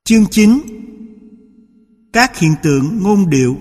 Chương 9. Các hiện tượng ngôn điệu.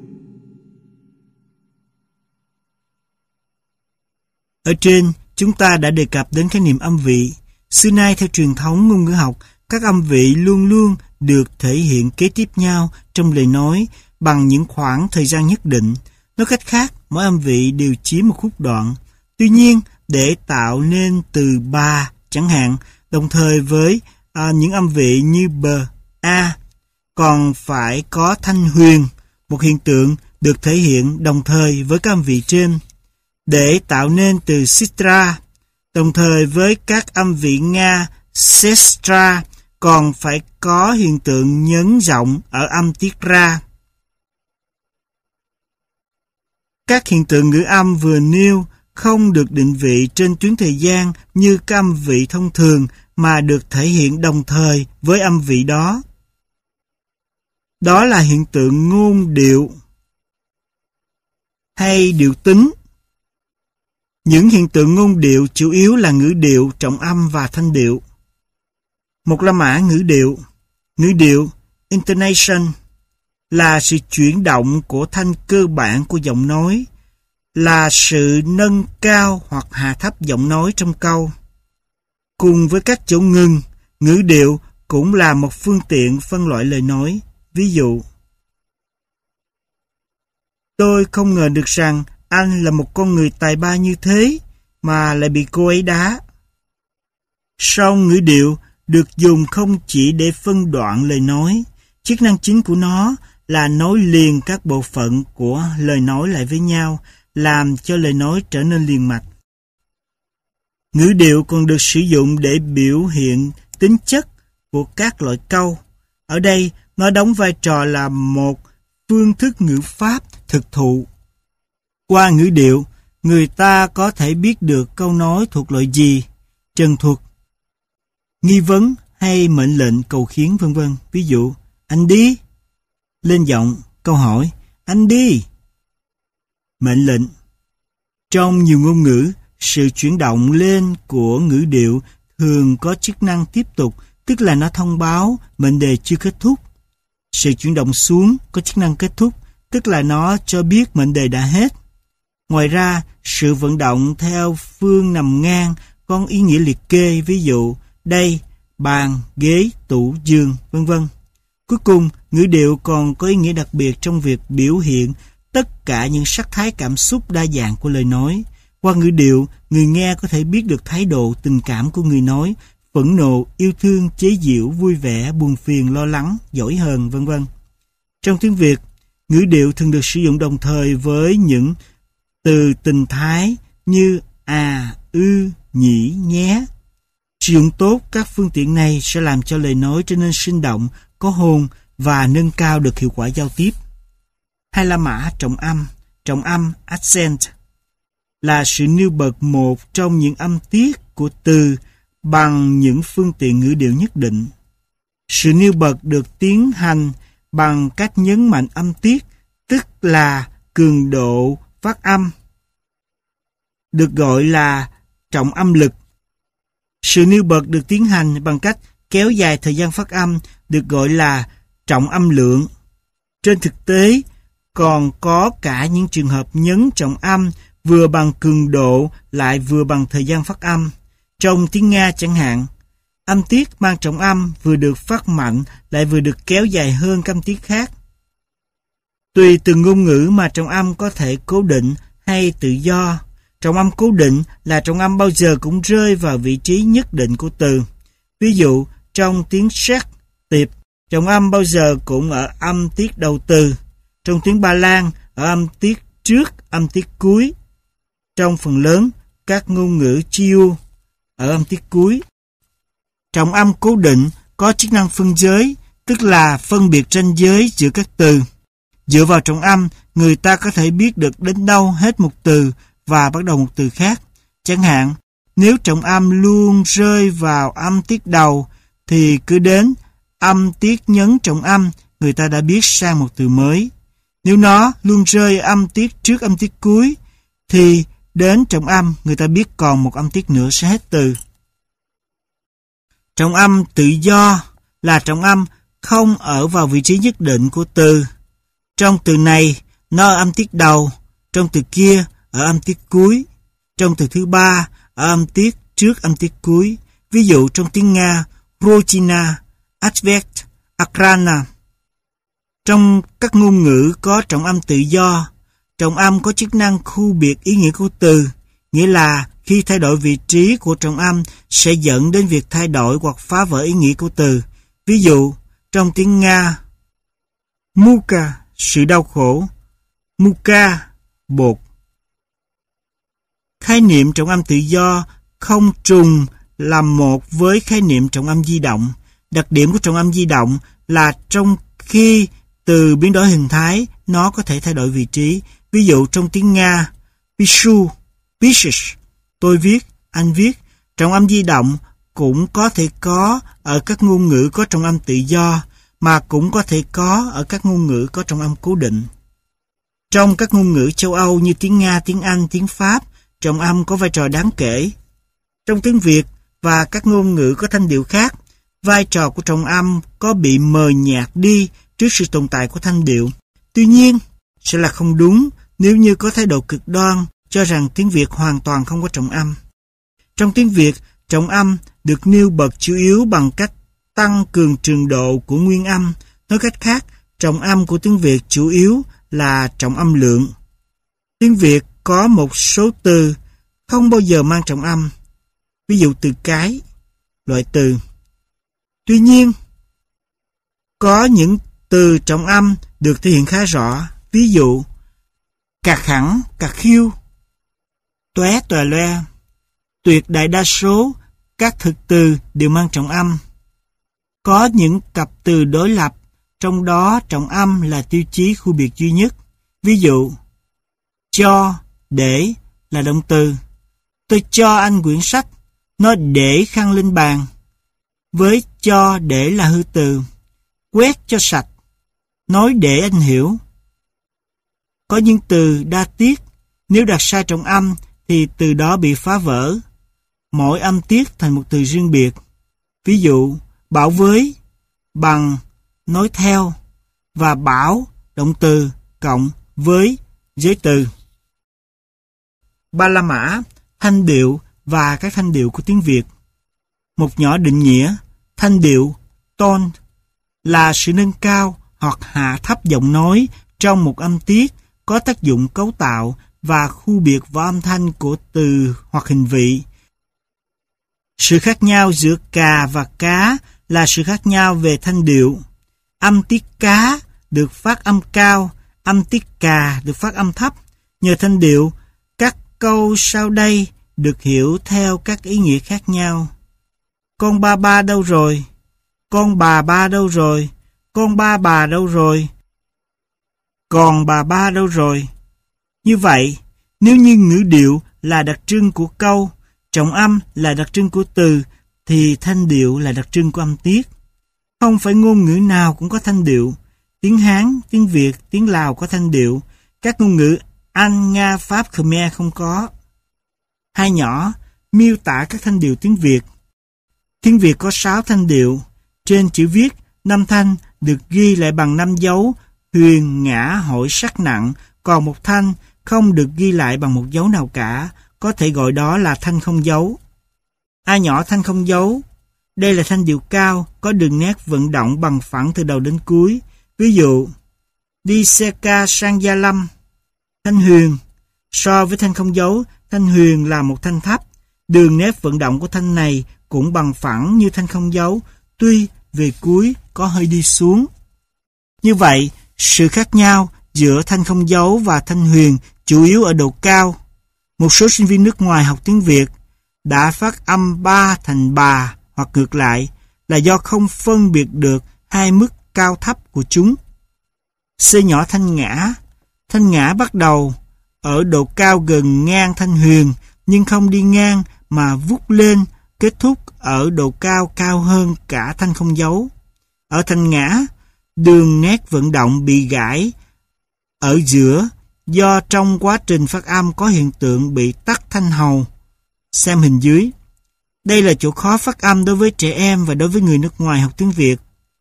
Ở trên, chúng ta đã đề cập đến khái niệm âm vị. Xưa nay theo truyền thống ngôn ngữ học, các âm vị luôn luôn được thể hiện kế tiếp nhau trong lời nói bằng những khoảng thời gian nhất định. Nói cách khác, mỗi âm vị đều chiếm một khúc đoạn. Tuy nhiên, để tạo nên từ ba chẳng hạn, đồng thời với những âm vị như b, a, còn phải có thanh huyền, một hiện tượng được thể hiện đồng thời với các âm vị trên. Để tạo nên từ sitra, đồng thời với các âm vị Nga, sestra, còn phải có hiện tượng nhấn giọng ở âm tiết ra. Các hiện tượng ngữ âm vừa nêu không được định vị trên tuyến thời gian như các âm vị thông thường mà được thể hiện đồng thời với âm vị đó. Đó là hiện tượng ngôn điệu hay điệu tính. Những hiện tượng ngôn điệu chủ yếu là ngữ điệu, trọng âm và thanh điệu. Một la mã ngữ điệu. Ngữ điệu, intonation, là sự chuyển động của thanh cơ bản của giọng nói, là sự nâng cao hoặc hạ thấp giọng nói trong câu. Cùng với các chỗ ngừng, ngữ điệu cũng là một phương tiện phân loại lời nói. Ví dụ, tôi không ngờ được rằng anh là một con người tài ba như thế mà lại bị cô ấy đá. Song ngữ điệu được dùng không chỉ để phân đoạn lời nói, chức năng chính của nó là nối liền các bộ phận của lời nói lại với nhau, làm cho lời nói trở nên liền mạch. Ngữ điệu còn được sử dụng để biểu hiện tính chất của các loại câu. Ở đây, nó đóng vai trò là một phương thức ngữ pháp thực thụ. Qua ngữ điệu, người ta có thể biết được câu nói thuộc loại gì, trần thuật, nghi vấn hay mệnh lệnh, cầu khiến vân vân. Ví dụ, anh đi. Lên giọng, câu hỏi, anh đi. Mệnh lệnh. Trong nhiều ngôn ngữ, sự chuyển động lên của ngữ điệu thường có chức năng tiếp tục, tức là nó thông báo mệnh đề chưa kết thúc. Sự chuyển động xuống có chức năng kết thúc, tức là nó cho biết mệnh đề đã hết. Ngoài ra, sự vận động theo phương nằm ngang có ý nghĩa liệt kê, ví dụ đây, bàn, ghế, tủ, giường, vân vân. Cuối cùng, ngữ điệu còn có ý nghĩa đặc biệt trong việc biểu hiện tất cả những sắc thái cảm xúc đa dạng của lời nói. Qua ngữ điệu, người nghe có thể biết được thái độ, tình cảm của người nói, phẫn nộ, yêu thương, chế giễu, vui vẻ, buồn phiền, lo lắng, giỏi hờn, vân vân. Trong tiếng Việt, ngữ điệu thường được sử dụng đồng thời với những từ tình thái như à, ư, nhỉ, nhé. Sử dụng tốt các phương tiện này sẽ làm cho lời nói trở nên sinh động, có hồn và nâng cao được hiệu quả giao tiếp. Hai la mã trọng âm accent, là sự nêu bật một trong những âm tiết của từ bằng những phương tiện ngữ điệu nhất định. Sự nêu bật được tiến hành bằng cách nhấn mạnh âm tiết, tức là cường độ phát âm, được gọi là trọng âm lực. Sự nêu bật được tiến hành bằng cách kéo dài thời gian phát âm, được gọi là trọng âm lượng. Trên thực tế, còn có cả những trường hợp nhấn trọng âm vừa bằng cường độ lại vừa bằng thời gian phát âm. Trong tiếng Nga chẳng hạn, âm tiết mang trọng âm vừa được phát mạnh lại vừa được kéo dài hơn các âm tiết khác. Tùy từng ngôn ngữ mà trọng âm có thể cố định hay tự do. Trọng âm cố định là trọng âm bao giờ cũng rơi vào vị trí nhất định của từ. Ví dụ, trong tiếng Séc, tiệp, trọng âm bao giờ cũng ở âm tiết đầu từ. Trong tiếng Ba Lan, ở âm tiết trước, âm tiết cuối. Trong phần lớn các ngôn ngữ Chiu, ở âm tiết cuối. Trọng âm cố định có chức năng phân giới, tức là phân biệt ranh giới giữa các từ. Dựa vào trọng âm, người ta có thể biết được đến đâu hết một từ và bắt đầu một từ khác. Chẳng hạn, nếu trọng âm luôn rơi vào âm tiết đầu, thì cứ đến âm tiết nhấn trọng âm, người ta đã biết sang một từ mới. Nếu nó luôn rơi âm tiết trước âm tiết cuối, thì đến trọng âm, người ta biết còn một âm tiết nữa sẽ hết từ. Trọng âm tự do là trọng âm không ở vào vị trí nhất định của từ. Trong từ này, nó ở âm tiết đầu, trong từ kia ở âm tiết cuối, trong từ thứ ba ở âm tiết trước âm tiết cuối. Ví dụ trong tiếng Nga, Rodina, Advert, Akrana. Trong các ngôn ngữ có trọng âm tự do, trọng âm có chức năng khu biệt ý nghĩa của từ, nghĩa là khi thay đổi vị trí của trọng âm sẽ dẫn đến việc thay đổi hoặc phá vỡ ý nghĩa của từ. Ví dụ, trong tiếng Nga, Muka, sự đau khổ, Muka, bột. Khái niệm trọng âm tự do không trùng làm một với khái niệm trọng âm di động. Đặc điểm của trọng âm di động là trong khi từ biến đổi hình thái, nó có thể thay đổi vị trí. Ví dụ trong tiếng Nga, Pisu, Pishish, tôi viết, anh viết, trọng âm di động cũng có thể có ở các ngôn ngữ có trọng âm tự do, mà cũng có thể có ở các ngôn ngữ có trọng âm cố định. Trong các ngôn ngữ châu Âu như tiếng Nga, tiếng Anh, tiếng Pháp, trọng âm có vai trò đáng kể. Trong tiếng Việt và các ngôn ngữ có thanh điệu khác, vai trò của trọng âm có bị mờ nhạt đi trước sự tồn tại của thanh điệu. Tuy nhiên, sẽ là không đúng nếu như có thái độ cực đoan cho rằng tiếng Việt hoàn toàn không có trọng âm. Trong tiếng Việt, trọng âm được nêu bật chủ yếu bằng cách tăng cường trường độ của nguyên âm. Nói cách khác, trọng âm của tiếng Việt chủ yếu là trọng âm lượng. Tiếng Việt có một số từ không bao giờ mang trọng âm. Ví dụ từ cái, loại từ. Tuy nhiên, có những từ trọng âm được thể hiện khá rõ. Ví dụ, cạc hẳn, cạc khiêu, tóe tòe loe. Tuyệt đại đa số các thực từ đều mang trọng âm. Có những cặp từ đối lập, trong đó trọng âm là tiêu chí khu biệt duy nhất. Ví dụ, cho, để là động từ. Tôi cho anh quyển sách, nó để khăn lên bàn. Với cho, để là hư từ. Quét cho sạch, nói để anh hiểu. Có những từ đa tiết, nếu đặt sai trọng âm thì từ đó bị phá vỡ. Mỗi âm tiết thành một từ riêng biệt. Ví dụ, bảo với, bằng, nói theo, và bảo, động từ, cộng với, giới từ. Ba la mã, thanh điệu và các thanh điệu của tiếng Việt. Một nhỏ định nghĩa, thanh điệu, tone, là sự nâng cao hoặc hạ thấp giọng nói trong một âm tiết có tác dụng cấu tạo và khu biệt vào âm thanh của từ hoặc hình vị. Sự khác nhau giữa cà và cá là sự khác nhau về thanh điệu. Âm tiết cá được phát âm cao, âm tiết cà được phát âm thấp. Nhờ thanh điệu, các câu sau đây được hiểu theo các ý nghĩa khác nhau. Con ba ba đâu rồi? Con bà ba đâu rồi? Con ba bà đâu rồi? Còn bà ba đâu rồi? Như vậy, nếu như ngữ điệu là đặc trưng của câu, trọng âm là đặc trưng của từ, thì thanh điệu là đặc trưng của âm tiết. Không phải ngôn ngữ nào cũng có thanh điệu. Tiếng Hán, tiếng Việt, tiếng Lào có thanh điệu. Các ngôn ngữ Anh, Nga, Pháp, Khmer không có. Hai nhỏ, miêu tả các thanh điệu tiếng Việt. Tiếng Việt có 6 thanh điệu. Trên chữ viết, 5 thanh được ghi lại bằng 5 dấu huyền, ngã, hội, sắc nặng, còn một thanh không được ghi lại bằng một dấu nào cả, có thể gọi đó là thanh không dấu. A nhỏ thanh không dấu. Đây là thanh điệu cao, có đường nét vận động bằng phẳng từ đầu đến cuối. Ví dụ, đi xe ca sang Gia Lâm. Thanh huyền. So với thanh không dấu, thanh huyền là một thanh thấp. Đường nét vận động của thanh này cũng bằng phẳng như thanh không dấu, tuy về cuối có hơi đi xuống. Như vậy, sự khác nhau giữa thanh không dấu và thanh huyền chủ yếu ở độ cao. Một số sinh viên nước ngoài học tiếng Việt đã phát âm ba thành bà hoặc ngược lại là do không phân biệt được hai mức cao thấp của chúng. C nhỏ thanh ngã. Thanh ngã bắt đầu ở độ cao gần ngang thanh huyền nhưng không đi ngang mà vút lên, kết thúc ở độ cao cao hơn cả thanh không dấu. Ở thanh ngã, đường nét vận động bị gãy ở giữa do trong quá trình phát âm có hiện tượng bị tắc thanh hầu. Xem hình dưới. Đây là chỗ khó phát âm đối với trẻ em và đối với người nước ngoài học tiếng Việt.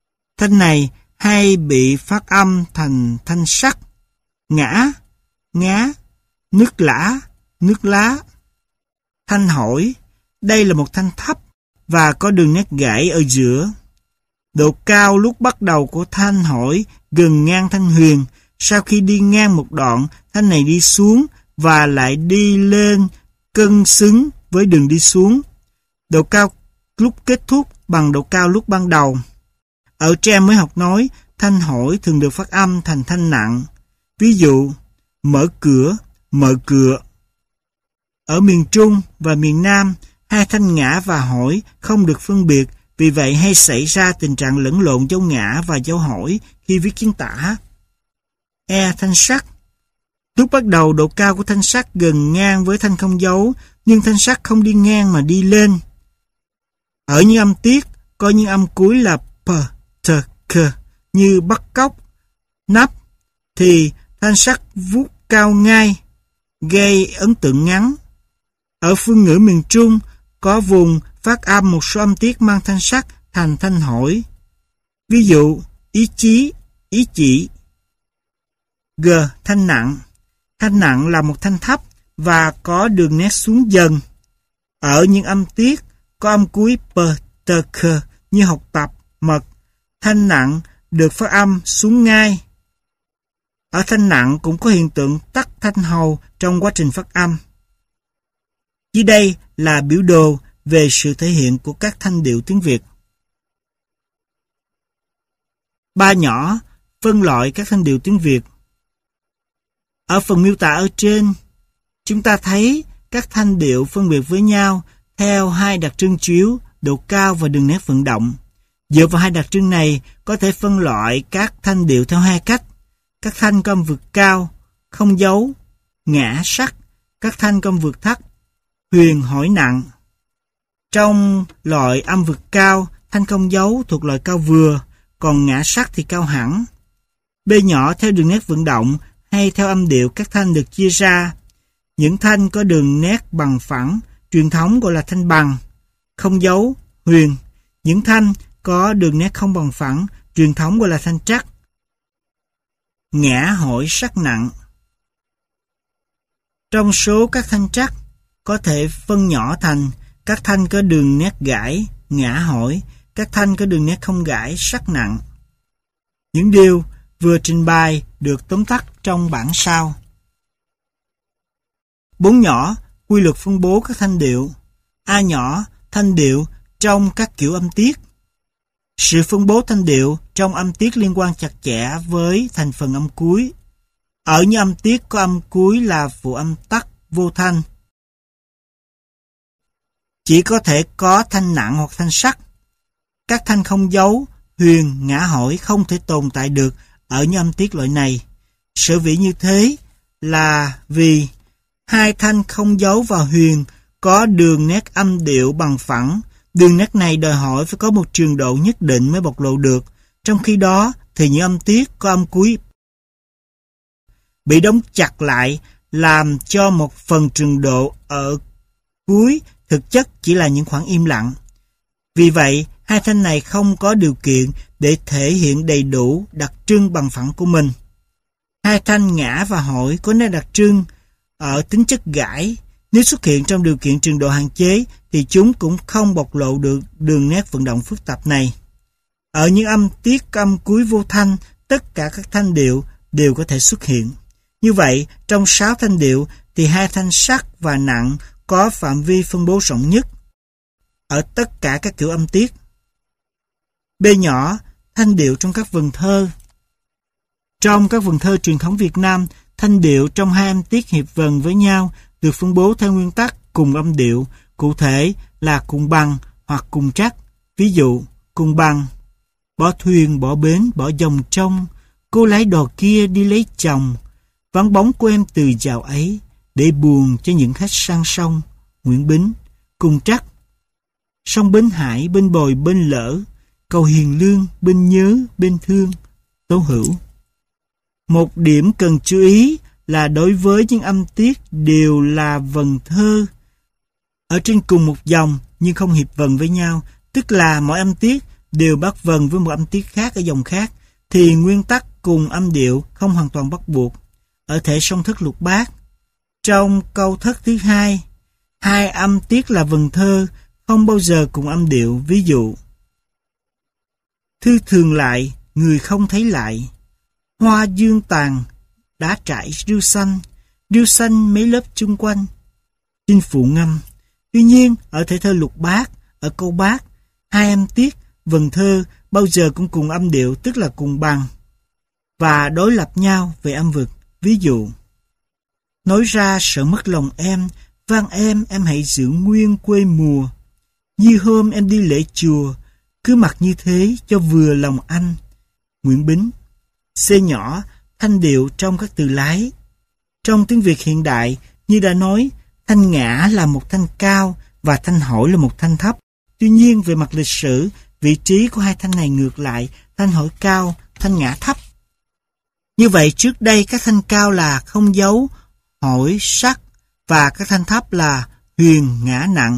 Thanh này hay bị phát âm thành thanh sắc, ngã, ngá, nước lã, nước lá. Thanh hỏi, đây là một thanh thấp và có đường nét gãy ở giữa. Độ cao lúc bắt đầu của thanh hỏi gần ngang thanh huyền. Sau khi đi ngang một đoạn, thanh này đi xuống và lại đi lên cân xứng với đường đi xuống. Độ cao lúc kết thúc bằng độ cao lúc ban đầu. Ở trang mới học nói, thanh hỏi thường được phát âm thành thanh nặng. Ví dụ, mở cửa, mở cửa. Ở miền Trung và miền Nam, hai thanh ngã và hỏi không được phân biệt, vì vậy hay xảy ra tình trạng lẫn lộn dấu ngã và dấu hỏi khi viết chính tả. Thanh sắc. Lúc bắt đầu độ cao của thanh sắc gần ngang với thanh không dấu, nhưng thanh sắc không đi ngang mà đi lên. Ở những âm tiết, có những âm cuối là p, t, k, như bắt cóc, nắp, thì thanh sắc vút cao ngay, gây ấn tượng ngắn. Ở phương ngữ miền Trung, có vùng phát âm một số âm tiết mang thanh sắc thành thanh hỏi. Ví dụ, ý chí, ý chỉ. G. Thanh nặng. Thanh nặng là một thanh thấp và có đường nét xuống dần. Ở những âm tiết có âm cuối p, t, k như học tập, mật, thanh nặng được phát âm xuống ngay. Ở thanh nặng cũng có hiện tượng tắc thanh hầu trong quá trình phát âm. Dưới đây là biểu đồ về sự thể hiện của các thanh điệu tiếng Việt. Ba nhỏ phân loại các thanh điệu tiếng Việt. Ở phần miêu tả ở trên, chúng ta thấy các thanh điệu phân biệt với nhau theo hai đặc trưng chủ yếu, độ cao và đường nét vận động. Dựa vào hai đặc trưng này, có thể phân loại các thanh điệu theo hai cách. Các thanh có âm vực cao, không dấu, ngã sắc. Các thanh có âm vực thấp, huyền hỏi nặng. Trong loại âm vực cao, thanh không dấu thuộc loại cao vừa, còn ngã sắc thì cao hẳn. B nhỏ theo đường nét vận động hay theo âm điệu các thanh được chia ra. Những thanh có đường nét bằng phẳng, truyền thống gọi là thanh bằng, không dấu, huyền. Những thanh có đường nét không bằng phẳng, truyền thống gọi là thanh trắc, ngã hỏi sắc nặng. Trong số các thanh trắc, có thể phân nhỏ thành các thanh có đường nét gãy, ngã hỏi, các thanh có đường nét không gãy, sắc nặng. Những điều vừa trình bày được tóm tắt trong bảng sau. 4 nhỏ, quy luật phân bố các thanh điệu. A nhỏ, thanh điệu trong các kiểu âm tiết. Sự phân bố thanh điệu trong âm tiết liên quan chặt chẽ với thành phần âm cuối. Ở những âm tiết có âm cuối là phụ âm tắc, vô thanh, chỉ có thể có thanh nặng hoặc thanh sắc. Các thanh không dấu, huyền, ngã hỏi không thể tồn tại được ở những âm tiết loại này. Sở dĩ như thế là vì hai thanh không dấu và huyền có đường nét âm điệu bằng phẳng. Đường nét này đòi hỏi phải có một trường độ nhất định mới bộc lộ được. Trong khi đó thì những âm tiết có âm cuối bị đóng chặt lại làm cho một phần trường độ ở cuối thực chất chỉ là những khoảng im lặng. Vì vậy, hai thanh này không có điều kiện để thể hiện đầy đủ đặc trưng bằng phẳng của mình. Hai thanh ngã và hỏi có nét đặc trưng ở tính chất gãy. Nếu xuất hiện trong điều kiện trường độ hạn chế thì chúng cũng không bộc lộ được đường nét vận động phức tạp này. Ở những âm tiết âm cuối vô thanh, tất cả các thanh điệu đều có thể xuất hiện. Như vậy, trong 6 thanh điệu thì hai thanh sắc và nặng có phạm vi phân bố rộng nhất ở tất cả các kiểu âm tiết. B nhỏ, thanh điệu trong các vần thơ. Trong các vần thơ truyền thống Việt Nam, thanh điệu trong hai âm tiết hiệp vần với nhau được phân bố theo nguyên tắc cùng âm điệu, cụ thể là cùng bằng hoặc cùng trắc. Ví dụ, cùng bằng: bỏ thuyền, bỏ bến, bỏ dòng trong, cô lái đò kia đi lấy chồng, vắng bóng của em từ dạo ấy, để buồn cho những khách sang sông. Nguyễn Bính. Cùng trắc: sông Bến Hải, bên bồi bên lỡ, cầu hiền lương, bên nhớ, bên thương. Tố Hữu. Một điểm cần chú ý là đối với những âm tiết đều là vần thơ ở trên cùng một dòng nhưng không hiệp vần với nhau, tức là mỗi âm tiết đều bắt vần với một âm tiết khác ở dòng khác, thì nguyên tắc cùng âm điệu không hoàn toàn bắt buộc. Ở thể song thất lục bát, trong câu thất thứ hai, hai âm tiết là vần thơ không bao giờ cùng âm điệu. Ví dụ: thư thường lại, người không thấy lại. Hoa dương tàn, đã trải rêu xanh mấy lớp chung quanh. Xin phụ ngâm. Tuy nhiên, ở thể thơ lục bát, ở câu bát, hai âm tiết, vần thơ bao giờ cũng cùng âm điệu, tức là cùng bằng và đối lập nhau về âm vực. Ví dụ: nói ra sợ mất lòng em, van em hãy giữ nguyên quê mùa. Như hôm em đi lễ chùa, cứ mặc như thế cho vừa lòng anh. Nguyễn Bính. C nhỏ, thanh điệu trong các từ lái. Trong tiếng Việt hiện đại, như đã nói, thanh ngã là một thanh cao và thanh hỏi là một thanh thấp. Tuy nhiên, về mặt lịch sử, vị trí của hai thanh này ngược lại, thanh hỏi cao, thanh ngã thấp. Như vậy, trước đây các thanh cao là không dấu, hỏi, sắc, và các thanh thấp là huyền, ngã, nặng.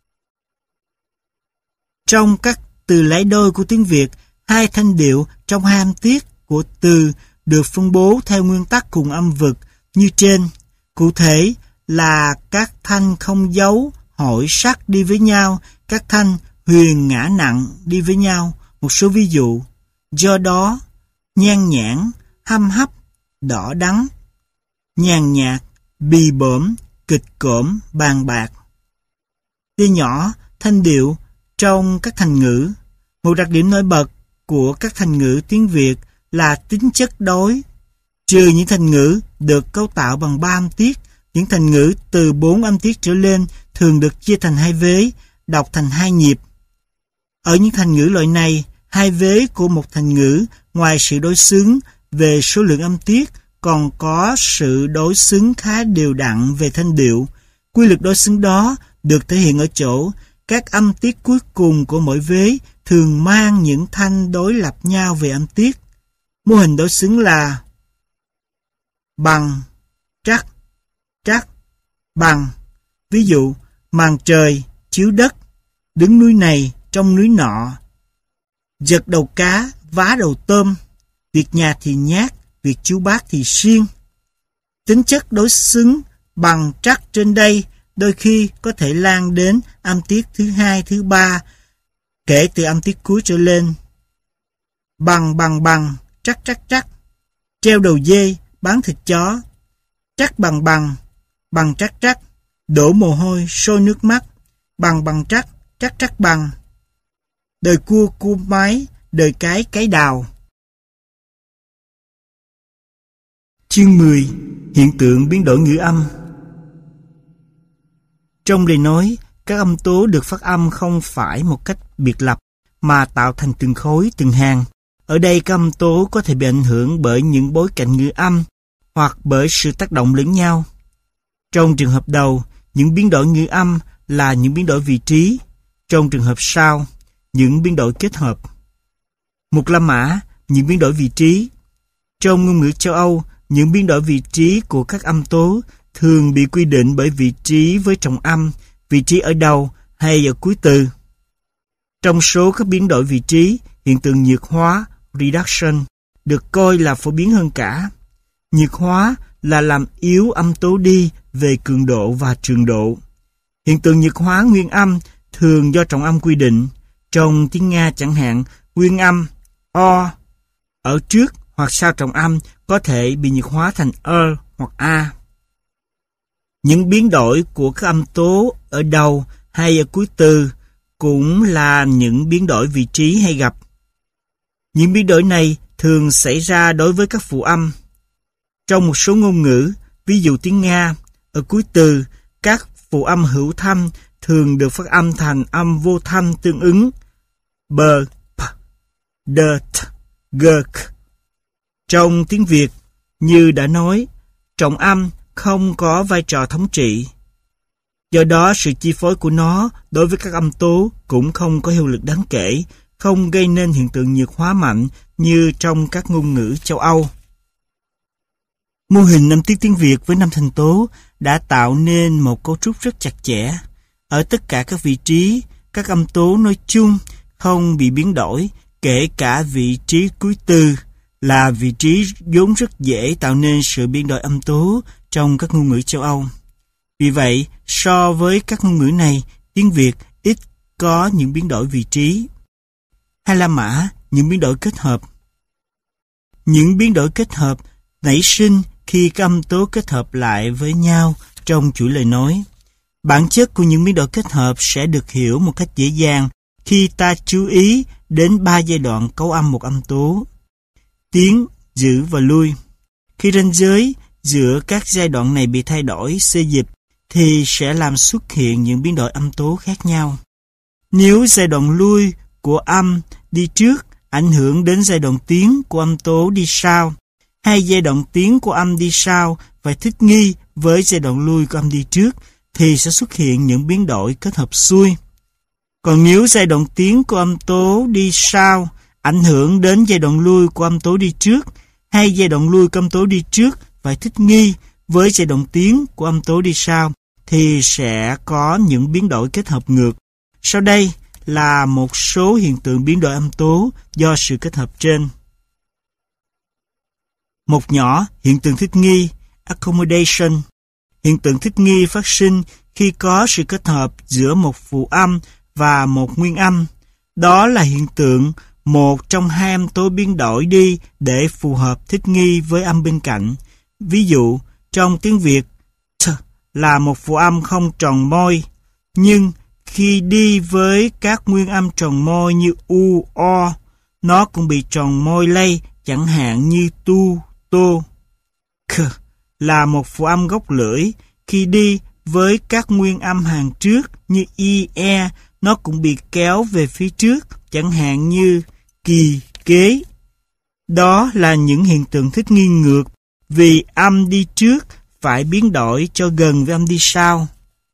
Trong các từ lái đôi của tiếng Việt, hai thanh điệu trong hai âm tiết của từ được phân bố theo nguyên tắc cùng âm vực như trên. Cụ thể là các thanh không dấu, hỏi, sắc đi với nhau, các thanh huyền, ngã, nặng đi với nhau. Một số ví dụ: do đó, nhan nhãn, hăm hấp, đỏ đắng, nhàn nhạt, bì bõm, kịch cỡm, bàn bạc. T nhỏ, thanh điệu trong các thành ngữ. Một đặc điểm nổi bật của các thành ngữ tiếng Việt là tính chất đối. Trừ những thành ngữ được cấu tạo bằng 3 âm tiết, những thành ngữ từ 4 âm tiết trở lên thường được chia thành hai vế, đọc thành hai nhịp. Ở những thành ngữ loại này, hai vế của một thành ngữ ngoài sự đối xứng về số lượng âm tiết còn có sự đối xứng khá đều đặn về thanh điệu. Quy luật đối xứng đó được thể hiện ở chỗ các âm tiết cuối cùng của mỗi vế thường mang những thanh đối lập nhau về âm tiết. Mô hình đối xứng là bằng, trắc, trắc, bằng. Ví dụ: màn trời, chiếu đất, đứng núi này, trong núi nọ. Giật đầu cá, vá đầu tôm, việc nhà thì nhát, việc chú bác thì siêng. Tính chất đối xứng bằng trắc trên đây đôi khi có thể lan đến âm tiết thứ hai, thứ ba, kể từ âm tiết cuối trở lên. Bằng, trắc, treo đầu dê, bán thịt chó. Trắc bằng trắc, đổ mồ hôi, sôi nước mắt. Bằng trắc bằng. Đời cua mái, đời cái đào. Chương 10. Hiện tượng biến đổi ngữ âm. Trong lời nói, các âm tố được phát âm không phải một cách biệt lập, mà tạo thành từng khối, từng hàng. Ở đây các âm tố có thể bị ảnh hưởng bởi những bối cảnh ngữ âm, hoặc bởi sự tác động lẫn nhau. Trong trường hợp đầu, những biến đổi ngữ âm là những biến đổi vị trí. Trong trường hợp sau, những biến đổi kết hợp. Một La Mã, những biến đổi vị trí. Trong ngôn ngữ châu Âu, những biến đổi vị trí của các âm tố thường bị quy định bởi vị trí với trọng âm, vị trí ở đầu hay ở cuối từ. Trong số các biến đổi vị trí, hiện tượng nhược hóa, reduction, được coi là phổ biến hơn cả. Nhược hóa là làm yếu âm tố đi về cường độ và trường độ. Hiện tượng nhược hóa nguyên âm thường do trọng âm quy định. Trong tiếng Nga chẳng hạn, nguyên âm O ở trước hoặc sau trọng âm có thể bị nhược hóa thành hoặc A. Những biến đổi của các âm tố ở đầu hay ở cuối từ cũng là những biến đổi vị trí hay gặp. Những biến đổi này thường xảy ra đối với các phụ âm. Trong một số ngôn ngữ, ví dụ tiếng Nga, ở cuối từ, các phụ âm hữu thanh thường được phát âm thành âm vô thanh tương ứng b, p, d, t, g, k. Trong tiếng Việt, như đã nói, trọng âm không có vai trò thống trị. Do đó, sự chi phối của nó đối với các âm tố cũng không có hiệu lực đáng kể, không gây nên hiện tượng nhược hóa mạnh như trong các ngôn ngữ châu Âu. Mô hình âm tiết tiếng Việt với 5 thành tố đã tạo nên một cấu trúc rất chặt chẽ. Ở tất cả các vị trí, các âm tố nói chung không bị biến đổi, kể cả vị trí cuối tư là vị trí vốn rất dễ tạo nên sự biến đổi âm tố trong các ngôn ngữ châu Âu. Vì vậy, so với các ngôn ngữ này, tiếng Việt ít có những biến đổi vị trí. hay La Mã, những biến đổi kết hợp. Những biến đổi kết hợp nảy sinh khi các âm tố kết hợp lại với nhau trong chuỗi lời nói. Bản chất của những biến đổi kết hợp sẽ được hiểu một cách dễ dàng khi ta chú ý đến 3 giai đoạn cấu âm một âm tố: tiến, giữ và lui. Khi ranh giới giữa các giai đoạn này bị thay đổi, xê dịch, thì sẽ làm xuất hiện những biến đổi âm tố khác nhau. Nếu giai đoạn lui của âm đi trước ảnh hưởng đến giai đoạn tiến của âm tố đi sau, hay giai đoạn tiến của âm đi sau phải thích nghi với giai đoạn lui của âm đi trước, thì sẽ xuất hiện những biến đổi kết hợp xuôi. Còn nếu giai đoạn tiến của âm tố đi sau ảnh hưởng đến giai đoạn lui của âm tố đi trước, hay giai đoạn lui của âm tố đi trước phải thích nghi với giai đoạn tiến của âm tố đi sau, thì sẽ có những biến đổi kết hợp ngược. Sau đây là một số hiện tượng biến đổi âm tố do sự kết hợp trên. Một nhỏ, hiện tượng thích nghi, accommodation. Hiện tượng thích nghi phát sinh khi có sự kết hợp giữa một phụ âm và một nguyên âm. Đó là hiện tượng một trong hai âm tố biến đổi đi để phù hợp thích nghi với âm bên cạnh. Ví dụ, trong tiếng Việt, t là một phụ âm không tròn môi, nhưng khi đi với các nguyên âm tròn môi như u, o, nó cũng bị tròn môi lây, chẳng hạn như tu, tô. K là một phụ âm gốc lưỡi, khi đi với các nguyên âm hàng trước như i, e, nó cũng bị kéo về phía trước, chẳng hạn như kỳ, kế. Đó là những hiện tượng thích nghi ngược, vì âm đi trước phải biến đổi cho gần với âm đi sau.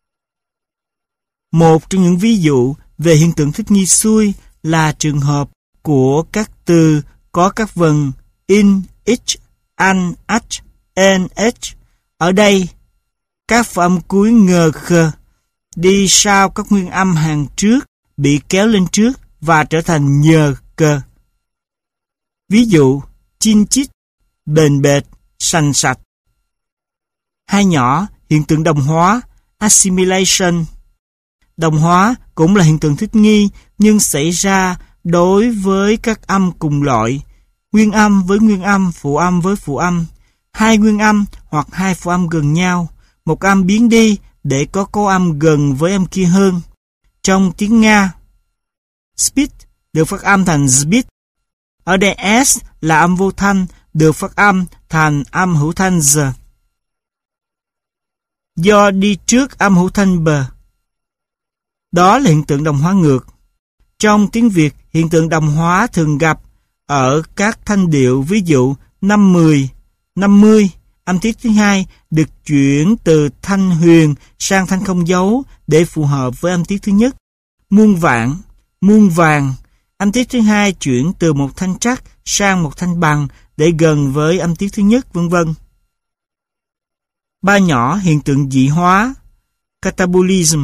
Một trong những ví dụ về hiện tượng thích nghi xuôi là trường hợp của các từ có các vần in, ich, an, ach, en, ech. Ở đây, các phụ âm cuối ngờ, khờ đi sau các nguyên âm hàng trước bị kéo lên trước và trở thành nhờ, cờ. Ví dụ, chin chít, bền bệt, sành sạch. Hai nhỏ, hiện tượng đồng hóa, assimilation. Đồng hóa cũng là hiện tượng thích nghi nhưng xảy ra đối với các âm cùng loại, nguyên âm với nguyên âm, phụ âm với phụ âm, hai nguyên âm hoặc hai phụ âm gần nhau, một âm biến đi để có cấu âm gần với âm kia hơn. Trong tiếng Nga, spit được phát âm thành zbit. Ở đây s là âm vô thanh được phát âm thành âm hữu thanh z, do đi trước âm hữu thanh b. Đó là hiện tượng đồng hóa ngược. Trong tiếng Việt, hiện tượng đồng hóa thường gặp ở các thanh điệu, ví dụ 50, 50, âm tiết thứ hai được chuyển từ thanh huyền sang thanh không dấu để phù hợp với âm tiết thứ nhất. Muôn vạn, muôn vàng, âm tiết thứ hai chuyển từ một thanh trắc sang một thanh bằng để gần với âm tiết thứ nhất, vân vân. Ba nhỏ, hiện tượng dị hóa, catabolism.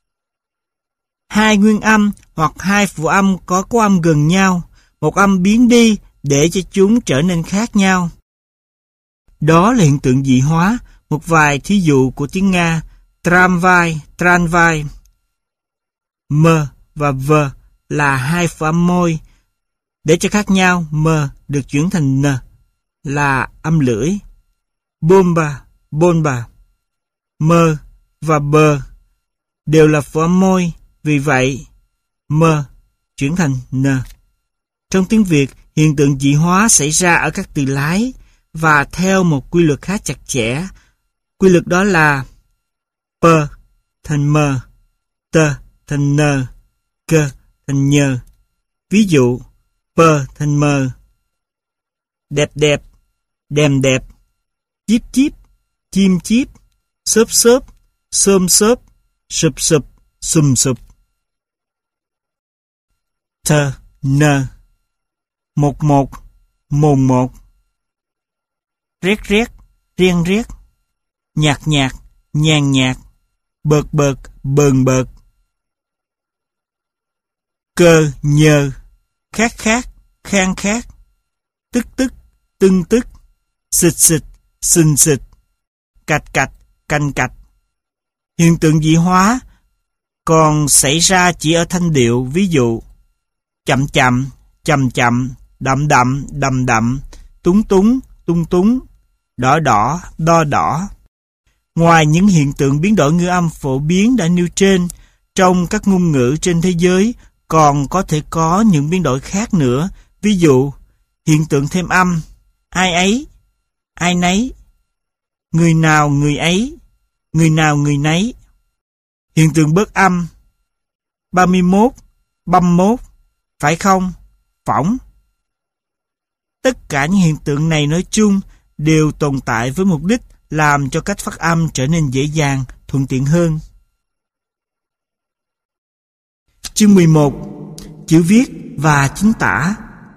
Hai nguyên âm hoặc hai phụ âm có cấu âm gần nhau, một âm biến đi để cho chúng trở nên khác nhau. Đó là hiện tượng dị hóa. Một vài thí dụ của tiếng Nga: tramvai, tranvai. M và V là hai phụ âm môi. Để cho khác nhau, M được chuyển thành N là âm lưỡi. Bomba, bonba. M và B đều là phụ âm môi. Vì vậy, M chuyển thành N. Trong tiếng Việt, hiện tượng dị hóa xảy ra ở các từ lái và theo một quy luật khá chặt chẽ. Quy luật đó là P thành M, T thành N, K thành Nhờ. Ví dụ, P thành M, đẹp đẹp, đèm đẹp, chíp chíp, chim chíp, xốp xốp, xôm xốp, sụp sụp, sùm sụp. T, N, một một, mồn một. Rét rét, riêng riết, nhạt nhạt, nhàn nhạt, bợt bợt, bờn bợt. cơ, nhờ, khát khát, khang khát, tức tức, tưng tức, xịt xịt, xình xịt, cạch cạch, canh cạch. Hiện tượng dị hóa còn xảy ra chỉ ở thanh điệu, ví dụ chậm chậm, chậm chậm, đậm đậm, đậm đậm, túng túng, tung túng, đỏ đỏ, đo đỏ. Ngoài những hiện tượng biến đổi ngữ âm phổ biến đã nêu trên, trong các ngôn ngữ trên thế giới còn có thể có những biến đổi khác nữa, ví dụ hiện tượng thêm âm, ai ấy, ai nấy, người nào người ấy, người nào người nấy. Hiện tượng bớt âm, 31, băm mốt, phải không, phỏng. Tất cả những hiện tượng này nói chung đều tồn tại với mục đích làm cho cách phát âm trở nên dễ dàng, thuận tiện hơn. Chương 11. Chữ viết và chính tả.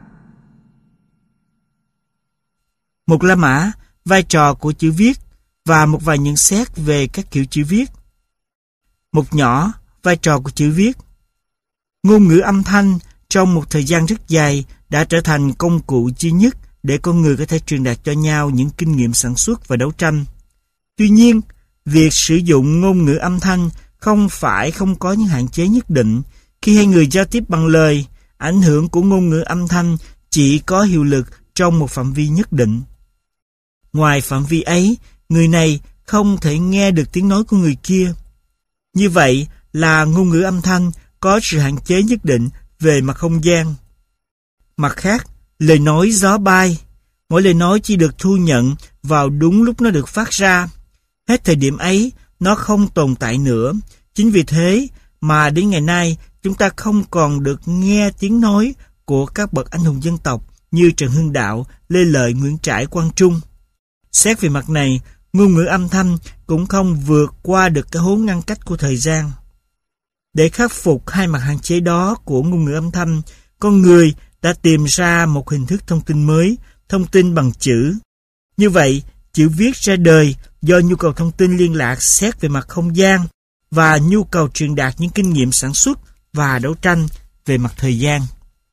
Một La Mã, vai trò của chữ viết và một vài nhận xét về các kiểu chữ viết. Một nhỏ, vai trò của chữ viết. Ngôn ngữ âm thanh trong một thời gian rất dài đã trở thành công cụ duy nhất để con người có thể truyền đạt cho nhau những kinh nghiệm sản xuất và đấu tranh. Tuy nhiên, việc sử dụng ngôn ngữ âm thanh không phải không có những hạn chế nhất định. Khi hai người giao tiếp bằng lời, ảnh hưởng của ngôn ngữ âm thanh chỉ có hiệu lực trong một phạm vi nhất định. Ngoài phạm vi ấy, người này không thể nghe được tiếng nói của người kia. Như vậy là ngôn ngữ âm thanh có sự hạn chế nhất định về mặt không gian. Mặt khác, lời nói gió bay, mỗi lời nói chỉ được thu nhận vào đúng lúc nó được phát ra. Hết thời điểm ấy, nó không tồn tại nữa. Chính vì thế mà đến ngày nay, chúng ta không còn được nghe tiếng nói của các bậc anh hùng dân tộc như Trần Hưng Đạo, Lê Lợi, Nguyễn Trãi, Quang Trung. Xét về mặt này, ngôn ngữ âm thanh cũng không vượt qua được cái hố ngăn cách của thời gian. Để khắc phục hai mặt hạn chế đó của ngôn ngữ âm thanh, con người đã tìm ra một hình thức thông tin mới, thông tin bằng chữ. Như vậy, chữ viết ra đời do nhu cầu thông tin liên lạc xét về mặt không gian và nhu cầu truyền đạt những kinh nghiệm sản xuất và đấu tranh về mặt thời gian.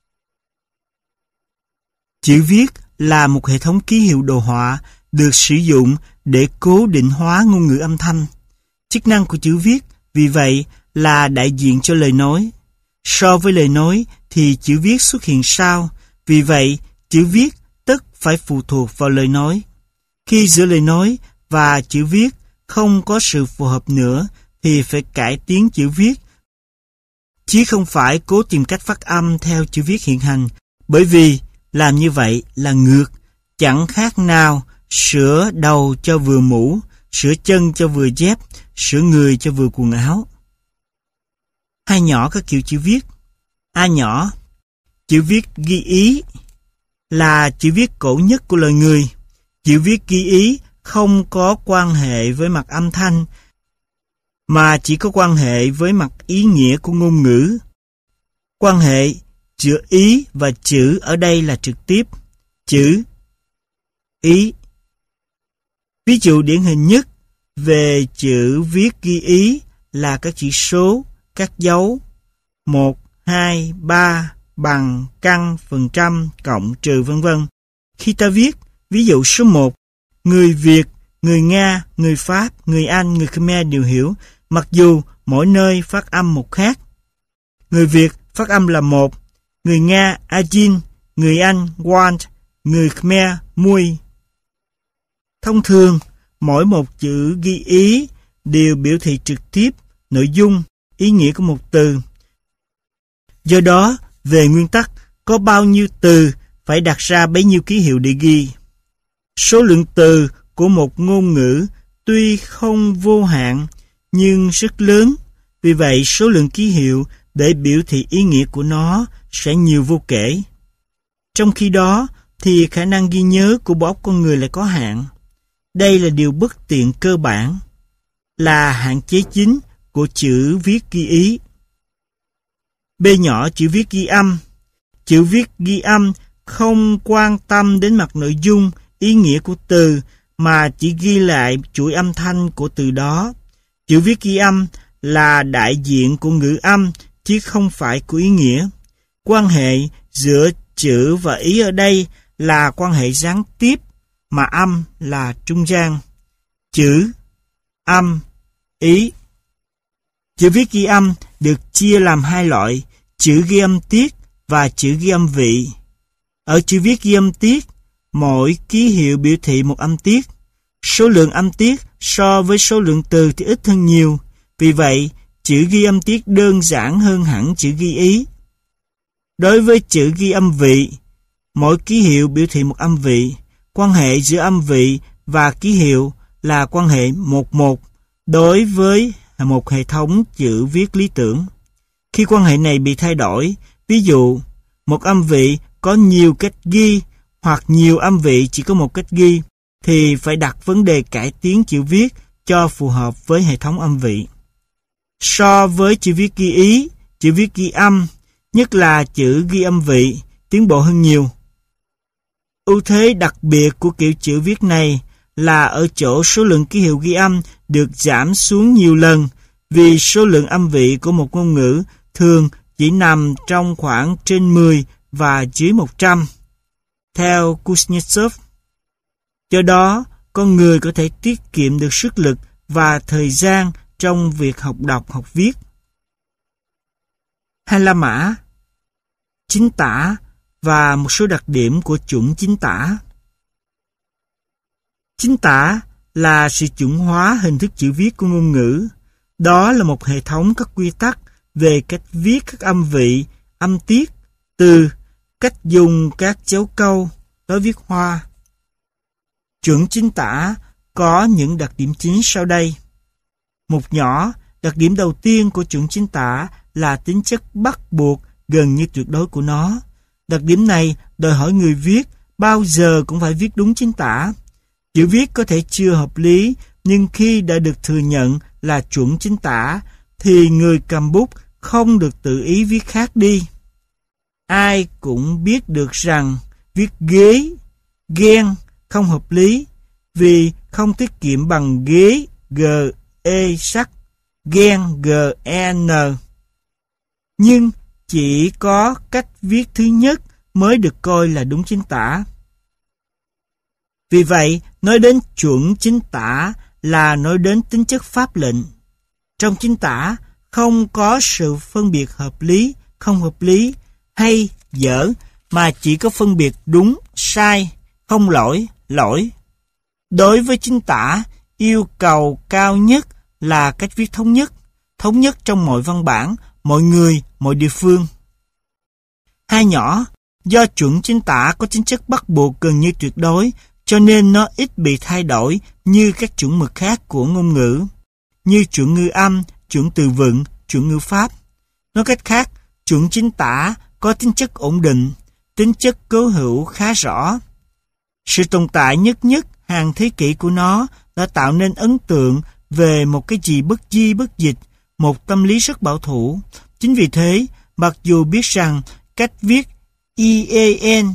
Chữ viết là một hệ thống ký hiệu đồ họa được sử dụng để cố định hóa ngôn ngữ âm thanh. Chức năng của chữ viết, vì vậy, là đại diện cho lời nói. So với lời nói thì chữ viết xuất hiện sau, vì vậy, chữ viết tất phải phụ thuộc vào lời nói. Khi giữa lời nói và chữ viết không có sự phù hợp nữa thì phải cải tiến chữ viết, chứ không phải cố tìm cách phát âm theo chữ viết hiện hành, bởi vì làm như vậy là ngược, chẳng khác nào sửa đầu cho vừa mũ, sửa chân cho vừa dép, sửa người cho vừa quần áo. Hai nhỏ các kiểu chữ viết. A nhỏ, chữ viết ghi ý, là chữ viết cổ nhất của loài người. Chữ viết ghi ý không có quan hệ với mặt âm thanh, mà chỉ có quan hệ với mặt ý nghĩa của ngôn ngữ. Quan hệ giữa ý và chữ ở đây là trực tiếp. Chữ, ý. Ví dụ điển hình nhất về chữ viết ghi ý là các chỉ số, các dấu 1, 2, 3, bằng, căn, phần trăm, cộng, trừ vân vân. Khi ta viết, ví dụ số 1, người Việt, người Nga, người Pháp, người Anh, người Khmer đều hiểu, mặc dù mỗi nơi phát âm một khác. Người Việt phát âm là 1, người Nga Ajin, người Anh Want, người Khmer Mui. Thông thường, mỗi một chữ ghi ý đều biểu thị trực tiếp nội dung, ý nghĩa của một từ. Do đó, về nguyên tắc, có bao nhiêu từ phải đặt ra bấy nhiêu ký hiệu để ghi. Số lượng từ của một ngôn ngữ tuy không vô hạn nhưng rất lớn, vì vậy số lượng ký hiệu để biểu thị ý nghĩa của nó sẽ nhiều vô kể. Trong khi đó thì khả năng ghi nhớ của bộ óc con người lại có hạn. Đây là điều bất tiện cơ bản, là hạn chế chính của chữ viết ghi ý. B nhỏ chữ viết ghi âm. Chữ viết ghi âm không quan tâm đến mặt nội dung, ý nghĩa của từ, mà chỉ ghi lại chuỗi âm thanh của từ đó. Chữ viết ghi âm là đại diện của ngữ âm, chứ không phải của ý nghĩa. Quan hệ giữa chữ và ý ở đây là quan hệ gián tiếp, mà âm là trung gian. Chữ, âm, ý. Chữ viết ghi âm được chia làm hai loại, chữ ghi âm tiết và chữ ghi âm vị. Ở chữ viết ghi âm tiết, mỗi ký hiệu biểu thị một âm tiết. Số lượng âm tiết so với số lượng từ thì ít hơn nhiều. Vì vậy, chữ ghi âm tiết đơn giản hơn hẳn chữ ghi ý. Đối với chữ ghi âm vị, mỗi ký hiệu biểu thị một âm vị. Quan hệ giữa âm vị và ký hiệu là quan hệ 1:1 đối với một hệ thống chữ viết lý tưởng. Khi quan hệ này bị thay đổi, ví dụ, một âm vị có nhiều cách ghi hoặc nhiều âm vị chỉ có một cách ghi, thì phải đặt vấn đề cải tiến chữ viết cho phù hợp với hệ thống âm vị. So với chữ viết ghi ý, chữ viết ghi âm, nhất là chữ ghi âm vị, tiến bộ hơn nhiều. Ưu thế đặc biệt của kiểu chữ viết này là ở chỗ số lượng ký hiệu ghi âm được giảm xuống nhiều lần, vì số lượng âm vị của một ngôn ngữ thường chỉ nằm trong khoảng trên 10 và dưới 100, theo Kuznetsov. Do đó, con người có thể tiết kiệm được sức lực và thời gian trong việc học đọc, học viết. Hai La Mã, chính tả và một số đặc điểm của chuẩn chính tả. Chính tả là sự chuẩn hóa hình thức chữ viết của ngôn ngữ. Đó là một hệ thống các quy tắc về cách viết các âm vị, âm tiết, từ, cách dùng các dấu câu, lối viết hoa. Chuẩn chính tả có những đặc điểm chính sau đây. Một nhỏ, đặc điểm đầu tiên của chuẩn chính tả là tính chất bắt buộc gần như tuyệt đối của nó. Đặc điểm này đòi hỏi người viết bao giờ cũng phải viết đúng chính tả. Chữ viết có thể chưa hợp lý, nhưng khi đã được thừa nhận là chuẩn chính tả, thì người cầm bút không được tự ý viết khác đi. Ai cũng biết được rằng viết ghế, ghen không hợp lý, vì không tiết kiệm bằng ghế, g-e sắc, ghen, g-e-n. Nhưng chỉ có cách viết thứ nhất mới được coi là đúng chính tả. Vì vậy, nói đến chuẩn chính tả là nói đến tính chất pháp lệnh. Trong chính tả, không có sự phân biệt hợp lý, không hợp lý, hay, dở, mà chỉ có phân biệt đúng, sai, không lỗi, lỗi. Đối với chính tả, yêu cầu cao nhất là cách viết thống nhất trong mọi văn bản, mọi người, mọi địa phương. Hai nhỏ, do chuẩn chính tả có tính chất bắt buộc gần như tuyệt đối, cho nên nó ít bị thay đổi như các chuẩn mực khác của ngôn ngữ, như chuẩn ngữ âm, chuẩn từ vựng, chuẩn ngữ pháp. Nói cách khác, chuẩn chính tả có tính chất ổn định, tính chất cố hữu khá rõ. Sự tồn tại nhất hàng thế kỷ của nó đã tạo nên ấn tượng về một cái gì bất di bất dịch, một tâm lý rất bảo thủ. Chính vì thế, mặc dù biết rằng cách viết IEN,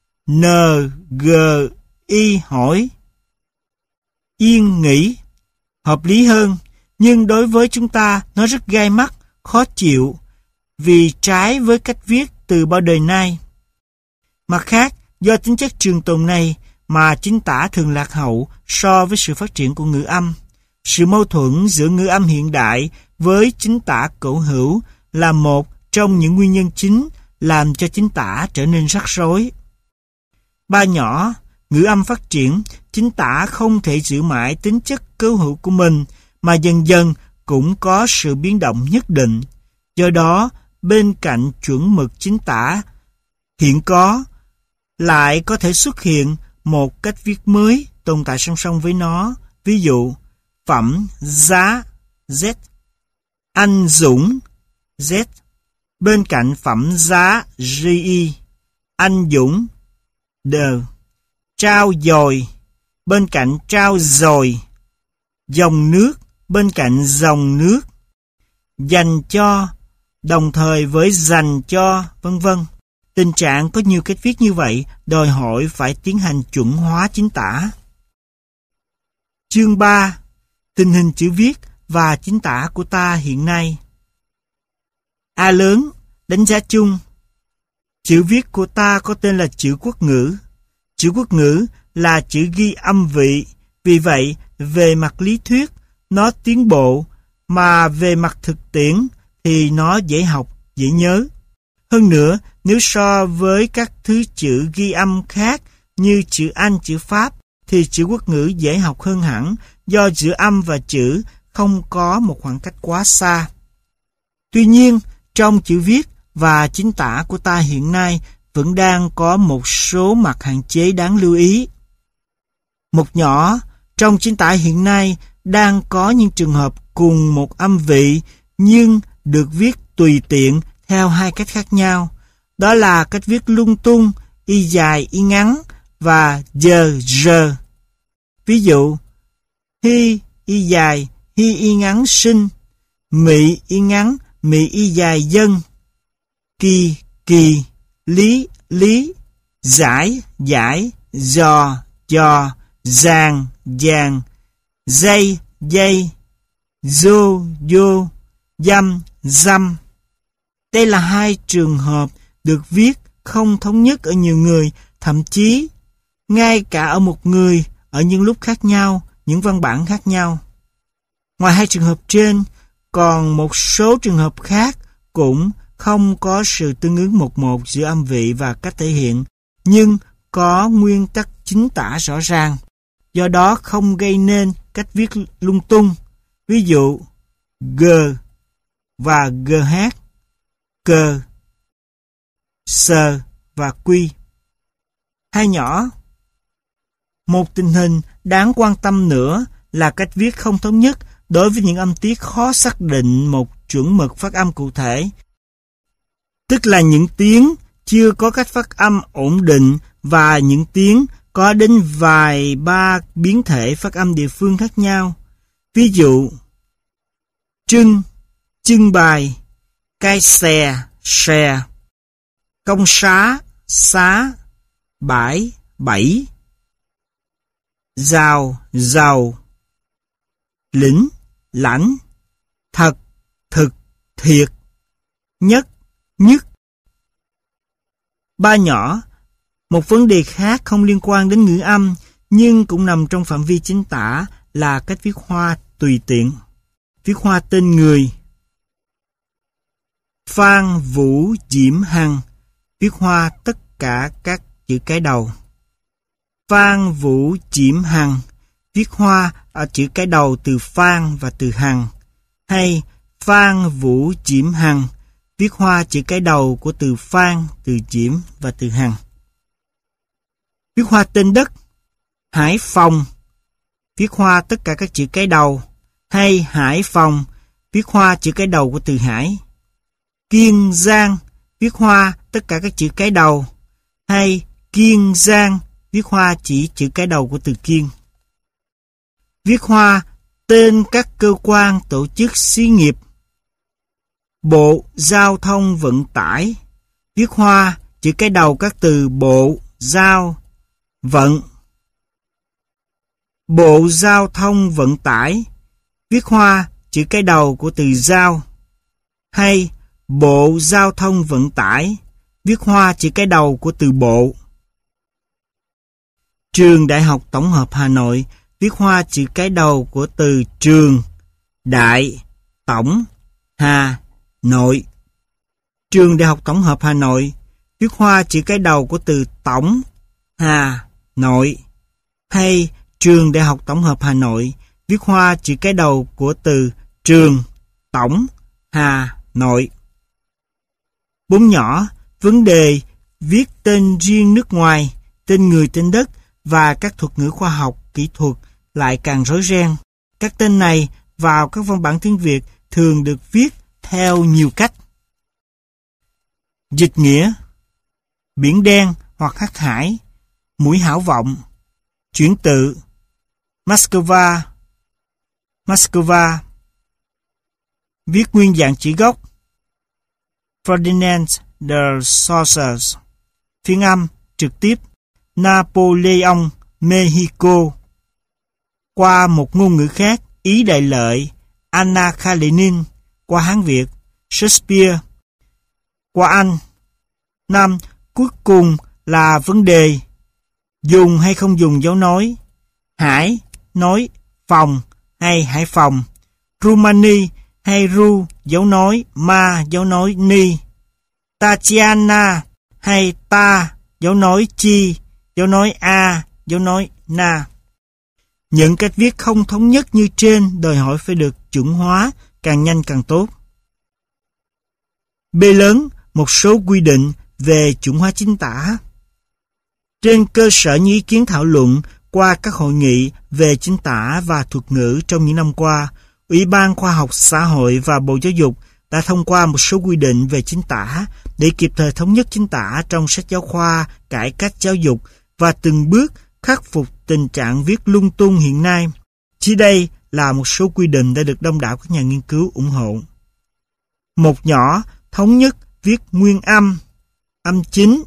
NGI hỏi, yên nghĩ, hợp lý hơn, nhưng đối với chúng ta nó rất gai mắt, khó chịu, vì trái với cách viết từ bao đời nay. Mặt khác, do tính chất trường tồn này mà chính tả thường lạc hậu so với sự phát triển của ngữ âm. Sự mâu thuẫn giữa ngữ âm hiện đại với chính tả cổ hữu là một trong những nguyên nhân chính làm cho chính tả trở nên rắc rối. Ba nhỏ, ngữ âm phát triển, chính tả không thể giữ mãi tính chất cố hữu của mình, mà dần dần cũng có sự biến động nhất định. Do đó, bên cạnh chuẩn mực chính tả hiện có, lại có thể xuất hiện một cách viết mới tồn tại song song với nó. Ví dụ, phẩm giá Z, anh dũng Z, bên cạnh phẩm giá GI, anh dũng D, trao dồi bên cạnh trao dồi, dòng nước bên cạnh dòng nước, dành cho đồng thời với dành cho, vân vân. Tình trạng có nhiều cách viết như vậy đòi hỏi phải tiến hành chuẩn hóa chính tả. Chương 3. Tình hình chữ viết và chính tả của ta hiện nay. A lớn, đánh giá chung. Chữ viết của ta có tên là chữ quốc ngữ. Chữ quốc ngữ là chữ ghi âm vị, vì vậy về mặt lý thuyết nó tiến bộ, mà về mặt thực tiễn thì nó dễ học, dễ nhớ. Hơn nữa, nếu so với các thứ chữ ghi âm khác như chữ Anh, chữ Pháp, thì chữ quốc ngữ dễ học hơn hẳn, do giữa âm và chữ không có một khoảng cách quá xa. Tuy nhiên, trong chữ viết và chính tả của ta hiện nay vẫn đang có một số mặt hạn chế đáng lưu ý. Một nhỏ, trong chính tả hiện nay đang có những trường hợp cùng một âm vị nhưng được viết tùy tiện theo hai cách khác nhau. Đó là cách viết lung tung, y dài, y ngắn và giờ, giờ. Ví dụ, hi, y dài, hi, y ngắn sinh, mị, y ngắn, mị, y dài dân, kỳ, kỳ, lý, lý, giải, giải, dò, dò, giàng, giàng, dây, dây, dô, dô, dăm, dăm. Đây là hai trường hợp được viết không thống nhất ở nhiều người, thậm chí ngay cả ở một người ở những lúc khác nhau, những văn bản khác nhau. Ngoài hai trường hợp trên, còn một số trường hợp khác cũng không có sự tương ứng một giữa âm vị và cách thể hiện, nhưng có nguyên tắc chính tả rõ ràng, do đó không gây nên cách viết lung tung. Ví dụ, g và gh, cờ, sờ và quy. Hai nhỏ. Một tình hình đáng quan tâm nữa là cách viết không thống nhất đối với những âm tiết khó xác định một chuẩn mực phát âm cụ thể. Tức là những tiếng chưa có cách phát âm ổn định và những tiếng có đến vài ba biến thể phát âm địa phương khác nhau. Ví dụ, trưng, trưng bày, cai xè, xè, công xá, xá, bãi, bẫy, giàu, giàu, lĩnh, lãnh, thật, thực, thiệt, nhất, nhất. Ba nhỏ. Một vấn đề khác không liên quan đến ngữ âm nhưng cũng nằm trong phạm vi chính tả là cách viết hoa tùy tiện. Viết hoa tên người. Phan Vũ Diễm Hằng, viết hoa tất cả các chữ cái đầu. Phan Vũ Diễm Hằng, viết hoa ở chữ cái đầu từ Phan và từ Hằng. Hay Phan Vũ Diễm Hằng, viết hoa chữ cái đầu của từ Phan, từ Diễm và từ Hằng. Viết hoa tên đất. Hải Phòng, viết hoa tất cả các chữ cái đầu. Hay Hải Phòng, viết hoa chữ cái đầu của từ Hải. Kiên Giang, viết hoa tất cả các chữ cái đầu. Hay Kiên Giang, viết hoa chỉ chữ cái đầu của từ Kiên. Viết hoa tên các cơ quan tổ chức xí nghiệp. Bộ Giao thông Vận tải, viết hoa chữ cái đầu các từ bộ, giao, vận. Bộ Giao thông Vận tải, viết hoa chữ cái đầu của từ giao. Hay Bộ Giao thông Vận tải, viết hoa chữ cái đầu của từ bộ. Trường Đại học Tổng hợp Hà Nội, viết hoa chữ cái đầu của từ trường, đại, tổng, Hà, Nội. Trường Đại học Tổng hợp Hà Nội, viết hoa chữ cái đầu của từ tổng, Hà, Nội. Hay Trường Đại học Tổng hợp Hà Nội, viết hoa chữ cái đầu của từ trường, tổng, Hà, Nội. Bốn nhỏ. Vấn đề viết tên riêng nước ngoài, tên người, tên đất và các thuật ngữ khoa học, kỹ thuật lại càng rối ren. Các tên này vào các văn bản tiếng Việt thường được viết theo nhiều cách. Dịch nghĩa, biển đen hoặc hắc hải, mũi hảo vọng, chuyển tự, Moscow, Moscow. Viết nguyên dạng chữ gốc, Ferdinand de Saussure. Phiên âm trực tiếp, Napoleon, Mexico. Qua một ngôn ngữ khác, Ý Đại Lợi, Anna Karenina. Qua Hán Việt, Shakespeare. Qua Anh. 5. cuối cùng là vấn đề dùng hay không dùng dấu nói. Hải nói phòng hay Hải Phòng. Rumani hay Ru dấu nói ma dấu nói ni. Tatiana hay ta dấu nói chi dấu nói a dấu nói na. Những cách viết không thống nhất như trên đòi hỏi phải được chuẩn hóa, càng nhanh càng tốt. B lớn, một số quy định về chuẩn hóa chính tả. Trên cơ sở những ý kiến thảo luận qua các hội nghị về chính tả và thuật ngữ trong những năm qua, Ủy ban Khoa học Xã hội và Bộ Giáo dục đã thông qua một số quy định về chính tả để kịp thời thống nhất chính tả trong sách giáo khoa, cải cách giáo dục và từng bước khắc phục tình trạng viết lung tung hiện nay. Chỉ đây là một số quy định đã được đông đảo các nhà nghiên cứu ủng hộ. Một nhỏ, thống nhất viết nguyên âm, âm chính,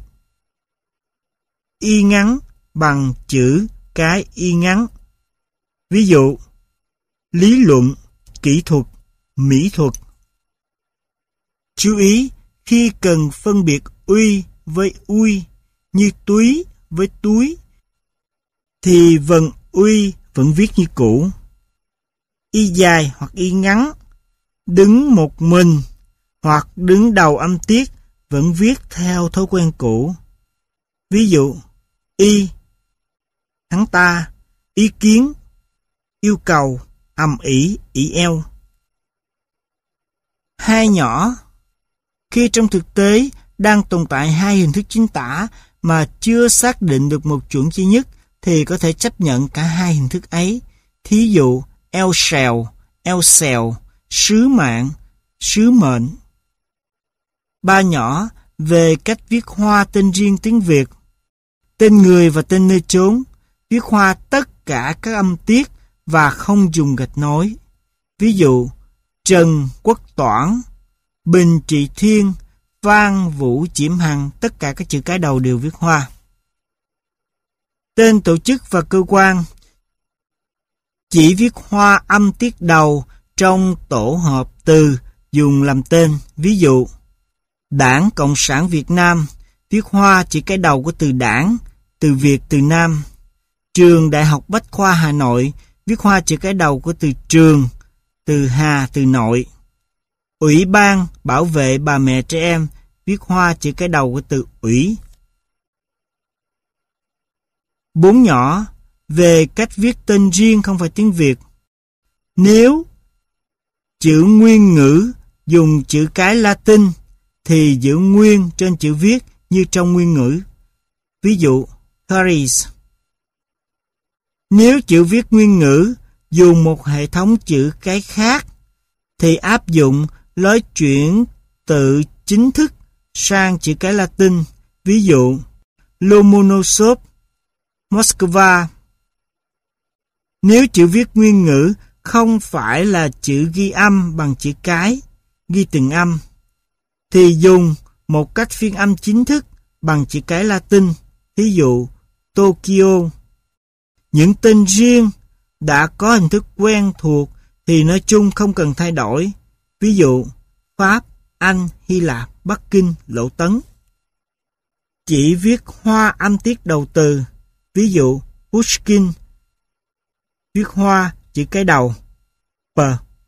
y ngắn bằng chữ cái y ngắn. Ví dụ, lý luận, kỹ thuật, mỹ thuật. Chú ý, khi cần phân biệt uy với ui, như túy với túi, thì vần uy vẫn viết như cũ. Y dài hoặc y ngắn, đứng một mình hoặc đứng đầu âm tiết vẫn viết theo thói quen cũ. Ví dụ, y, hắn ta, ý kiến, yêu cầu, ầm ĩ, ỷ eo. Hai nhỏ, khi trong thực tế đang tồn tại hai hình thức chính tả mà chưa xác định được một chuẩn duy nhất thì có thể chấp nhận cả hai hình thức ấy. Thí dụ, eo xèo, sứ mạng, sứ mệnh. Ba nhỏ, về cách viết hoa tên riêng tiếng Việt. Tên người và tên nơi chốn, viết hoa tất cả các âm tiết và không dùng gạch nối. Ví dụ, Trần Quốc Toản, Bình Trị Thiên, Phan Vũ Chiểm Hằng, tất cả các chữ cái đầu đều viết hoa. Tên tổ chức và cơ quan chỉ viết hoa âm tiết đầu trong tổ hợp từ dùng làm tên. Ví dụ, Đảng Cộng sản Việt Nam, viết hoa chữ cái đầu của từ đảng, từ Việt, từ Nam. Trường Đại học Bách khoa Hà Nội, viết hoa chữ cái đầu của từ trường, từ Hà, từ nội. Ủy ban bảo vệ bà mẹ trẻ em, viết hoa chữ cái đầu của từ ủy. Bốn nhỏ, về cách viết tên riêng không phải tiếng Việt. Nếu chữ nguyên ngữ dùng chữ cái Latin thì giữ nguyên trên chữ viết như trong nguyên ngữ. Ví dụ, Paris. Nếu chữ viết nguyên ngữ dùng một hệ thống chữ cái khác thì áp dụng lối chuyển từ chính thức sang chữ cái Latin. Ví dụ, Lomonosov, Moscow. Nếu chữ viết nguyên ngữ không phải là chữ ghi âm bằng chữ cái, ghi từng âm, thì dùng một cách phiên âm chính thức bằng chữ cái Latin. Ví dụ, Tokyo. Những tên riêng đã có hình thức quen thuộc thì nói chung không cần thay đổi. Ví dụ, Pháp, Anh, Hy Lạp, Bắc Kinh, Lỗ Tấn. Chỉ viết hoa âm tiết đầu từ. Ví dụ, Pushkin, viết hoa chữ cái đầu, p.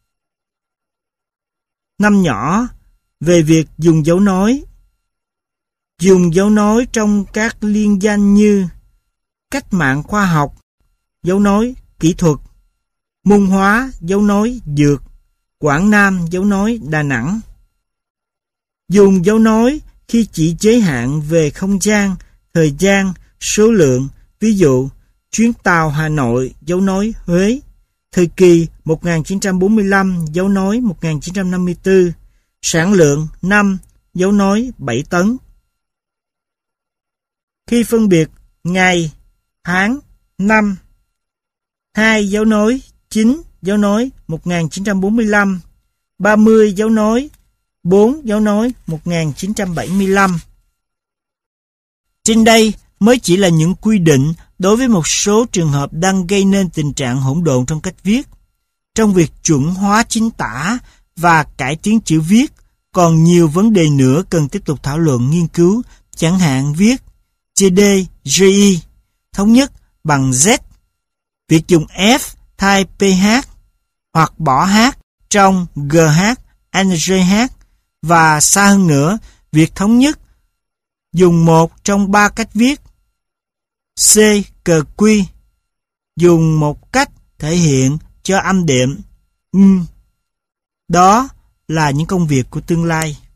Năm nhỏ, về việc dùng dấu nói. Dùng dấu nói trong các liên danh như cách mạng khoa học, dấu nói kỹ thuật, môn hóa, dấu nói dược, Quảng Nam, dấu nói Đà Nẵng. Dùng dấu nói khi chỉ giới hạn về không gian, thời gian, số lượng. Ví dụ, chuyến tàu Hà Nội, dấu nói Huế, thời kỳ 1945, dấu nói 1954, sản lượng năm, dấu nói 7 tấn. Khi phân biệt ngày, tháng, năm, 2 dấu nói 9, dấu nói 1945, 30 dấu nói 4 dấu nói 1975. Trên đây mới chỉ là những quy định đối với một số trường hợp đang gây nên tình trạng hỗn độn trong cách viết. Trong việc chuẩn hóa chính tả và cải tiến chữ viết, còn nhiều vấn đề nữa cần tiếp tục thảo luận, nghiên cứu chẳng hạn viết TDGI thống nhất bằng Z, việc dùng F thay PH hoặc bỏ H trong GH, NGH và xa hơn nữa, việc thống nhất dùng một trong ba cách viết C cờ quy dùng một cách thể hiện cho âm đệm. Đó là những công việc của tương lai.